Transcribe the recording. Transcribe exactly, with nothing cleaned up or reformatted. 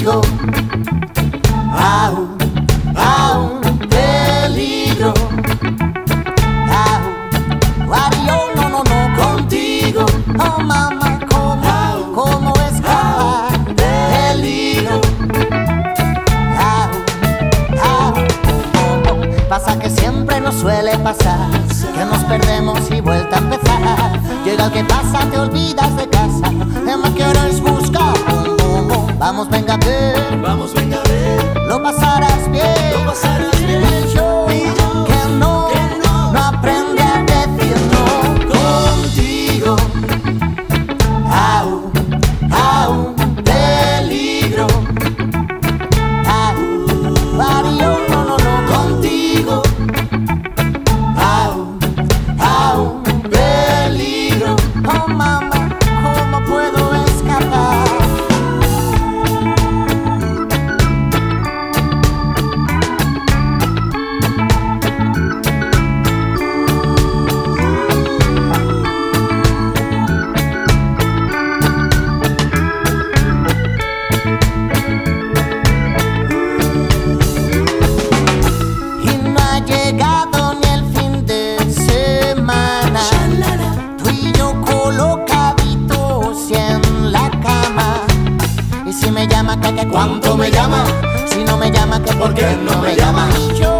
contigo a un, a un peligro. Au, Wario, no, no, no, contigo. Oh mamá, ¿cómo, cómo escapar? Peligro. Au, au, oh, oh. Pasa que siempre nos suele pasar que nos perdemos y vuelta a empezar. Llega el que pasa, te olvidas de casa. Es más que ahora es buscar. Bum, bum, bum. Vamos, venga a ver. Vamos, venga a ver. Lo pasarás bien. Lo pasarás bien. Y yo, Y yo, que no, que no, no aprende a decir no. Contigo a un, a un peligro. Au, Wario, no, no, no, contigo a un, a un peligro. Oh mamá, ¿cómo puedo escapar? Y no ha llegado ni el fin de semana. Tú y yo colocaditos en la cama. Y si me llama, que, que cuánto me llama. Si no me llama, que por qué no me llama. Y yo